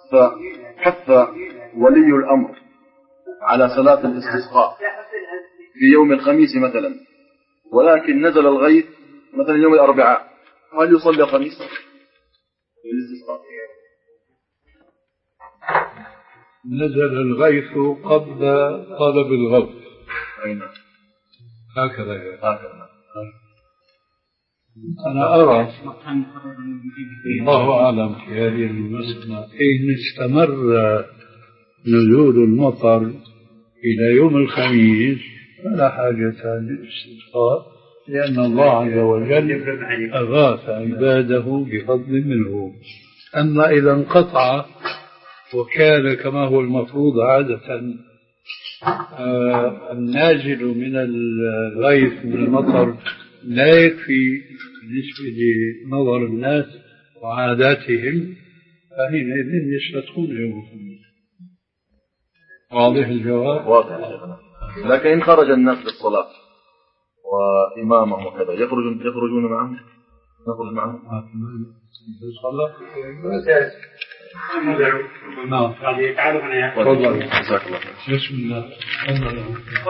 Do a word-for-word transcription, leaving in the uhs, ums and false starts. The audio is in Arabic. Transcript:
فحث ولي الأمر على صلاة الاستسقاء في يوم الخميس مثلا، ولكن نزل الغيث مثلا يوم الأربعاء، هل يصلي الخميس الاستسقاء؟ نزل الغيث قبل طلب الغوث. أين هكذا هكذا أنا أرى الله أعلم في هذه المسألة إن استمر نزول المطر إلى يوم الخميس فلا حاجة للاستسقاء، لأن الله عز وجل أغاث عباده بفضل منه. أما إذا انقطع وكان كما هو المفروض عادة آه النازل من الغيث من المطر لا يكفي بالنسبة لنظر الناس وعاداتهم، فحينئذ يستسقون يوم الخميس. واضح الجواب؟ واضح. لكن إن خرج الناس للصلاة وإمامهم وكذا يخرجون يخرجون معهم نخرج معهم الصلاة نعم. تفضل. جزاك الله خير. بسم الله.